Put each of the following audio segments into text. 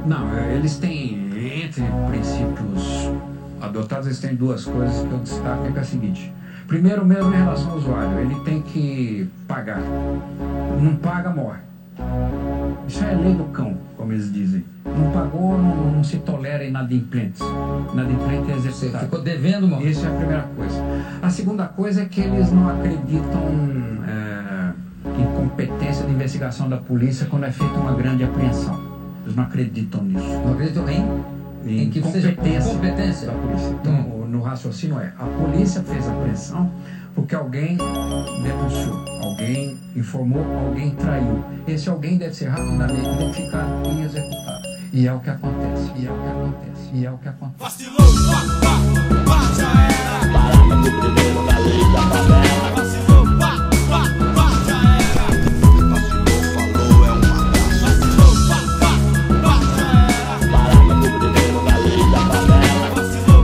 Não, eles têm, entre princípios adotados, eles têm duas coisas que eu destaco, que é a seguinte. Primeiro, mesmo em relação ao usuário, ele tem que pagar. Não paga, morre. Isso é lei do cão, como eles dizem. Não pagou, não se tolera inadimplentes. Inadimplente é executado. Você ficou devendo, mano. Isso é a primeira coisa. A segunda coisa é que eles não acreditam em competência de investigação da polícia quando é feita uma grande apreensão. Eles não acreditam nisso. Não acreditam em que seja competência da polícia. Então, no raciocínio a polícia fez a apreensão porque alguém denunciou, alguém informou, alguém traiu. Esse alguém deve ser rapidamente identificado e executado. E é o que acontece, e é o que acontece, e é o que acontece. Vacilou, já era. Parada no primeiro da lei da favela. Vacilou, já era. Vacilou, falou, é uma graça. Vacilou, já era. Parada no primeiro da lei da favela. Vacilou,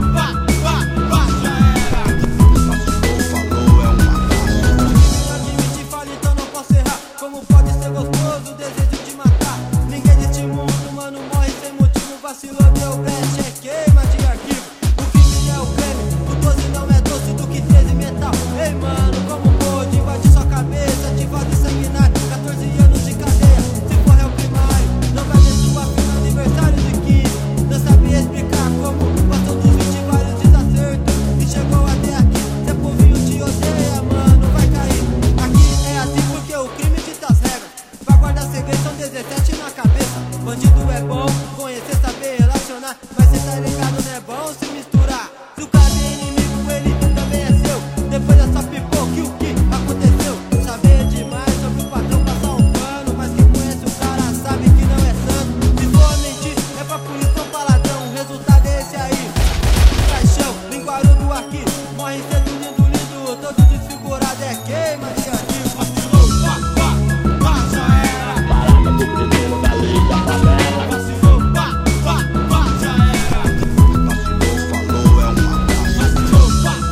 já era. Vacilou, falou, é uma graça. Admite e fala, então não posso errar. Como pode ser gostoso o desejo de matar? Ninguém deste mundo, mano, morre sem motivo. Vacilou, deu brecha, é queima de arquivo. O que é o creme? O 12 não é doce do que 13 metal. Ei, mano, como pôde invadir sua cabeça? Te fazer sanguinário, 14 anos de cadeia. Se for réu primário, não vai ver sua filha no aniversário de 15. Não sabia explicar como passou dos 20 vários desacertos e chegou até aqui. Se é povinho te odeia, mano, vai cair. Aqui é assim porque o crime dita as regras. Pra guardar segredo são 17 na cabeça. Bandido é bom, conhecer, saber relacionar. Mas cê tá ligado, não é bom se misturar. Se o cara é inimigo, ele também é seu. Depois é só pipoca, o que aconteceu? Saber demais sobre o patrão, passar um pano. Mas quem conhece o cara sabe que não é santo. Se for mentir, é pra polícia ou pra ladrão. O resultado é esse aí. Caixão, linguarudo aqui. Morre cedo, lindo, todo desfigurado. É queima de arquivo. Vacilou, já era. Parada do primeiro da lei da favela. Vacilou, já era. Vacilou, falou, é uma graça. Vacilou,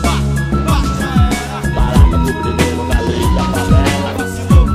já era. Parada do primeiro da lei da favela. Vacilou,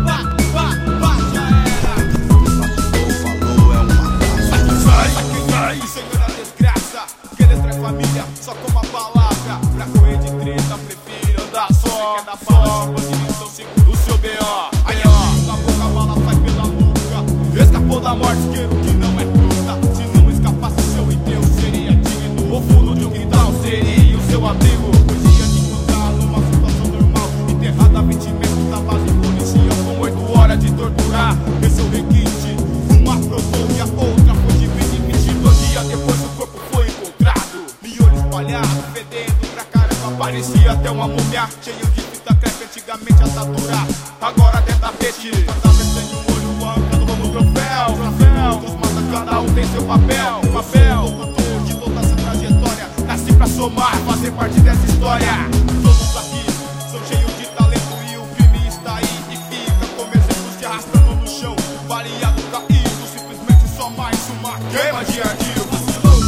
já era. Vacilou, falou, é uma graça. Aqui vai, senhor da desgraça. Que destrói família só com uma palavra. Pra correr de treta, prefiro andar só. Quer dar bala, bandido, então segura o seu B.O. Aí ó, na boca a bala sai pela nuca. Escapou da morte, queiro que não é fruta. Se não escapasse, seu enterro seria digno. O fundo de um quintal seria o seu abrigo. Podia te encontrar numa situação normal, enterrado a 20 metros da base policial, com 8 horas de torturar. Esse é o requinte. Uma provou e a outra foi de 20. 2 dias depois o corpo foi encontrado. Miolho espalhado, fedendo pra caramba. Parecia até uma múmia, cheio de fita crepe, antigamente atadura. Agora até tapete. Cada vez tem um olho arrancado como troféu. Todos matam, cada um tem seu papel. Locutor de toda essa trajetória. Nasci pra somar, fazer parte dessa história. Todos aqui são cheios de talento e o crime está aí. E fica como exemplo se arrastando no chão. Variado, caído, simplesmente só mais uma queima de arquivo. Vacilou,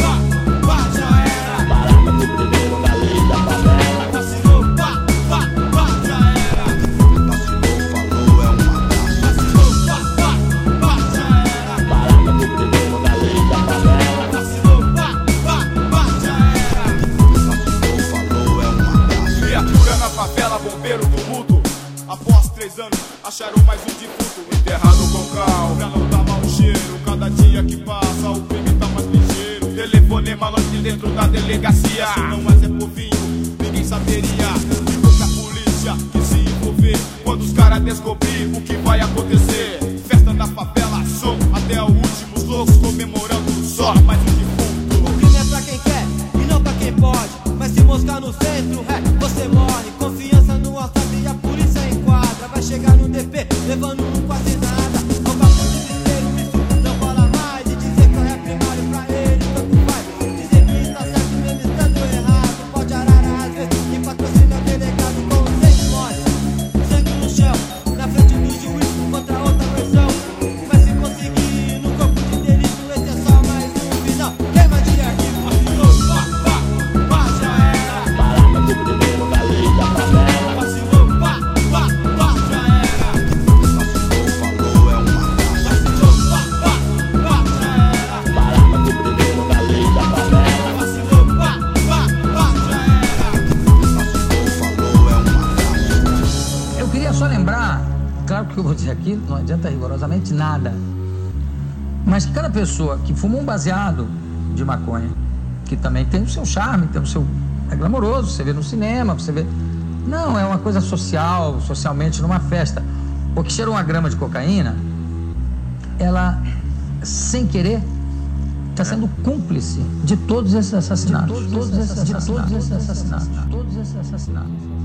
já era. Parada no primeiro da lei da favela. Vacilou, já era. Vacilou, falou, é uma graça. Vacilou, já era. Parada no primeiro da lei da favela. Vacilou, já era. Vacilou, falou, é uma graça. Criatura na favela, bombeiro tumulto. Após 3 anos, acharam mais um defunto enterrado com cal, pra não dar mau cheiro. Cada dia que passa, o crime tá mais ligeiro. Telefonema longe dentro da delegacia. Se não mais é povinho, ninguém saberia. E pouca polícia que se envolver quando os caras descobrir o que vai acontecer. Festa na favela, som até o último. Os loucos comemorando só mais um defunto. O crime é pra quem quer e não pra quem pode. Mas se moscar no centro, você morre. Confiança no assalto e a polícia enquadra. Vai chegar no DP levando quase nada. Não vai por desespero, isso não fala mais. E dizer que é primário pra ele, tanto faz. Dizer que está certo mesmo estando errado. claro que o que eu vou dizer aqui não adianta rigorosamente nada. Mas cada pessoa que fuma um baseado de maconha, que também tem o seu charme, tem o seu... é glamouroso, você vê no cinema, você vê... Não, é uma coisa social, socialmente, numa festa. Ou que cheira 1 grama de cocaína, ela, sem querer, está sendo cúmplice de todos esses assassinatos. De todos esses assassinatos.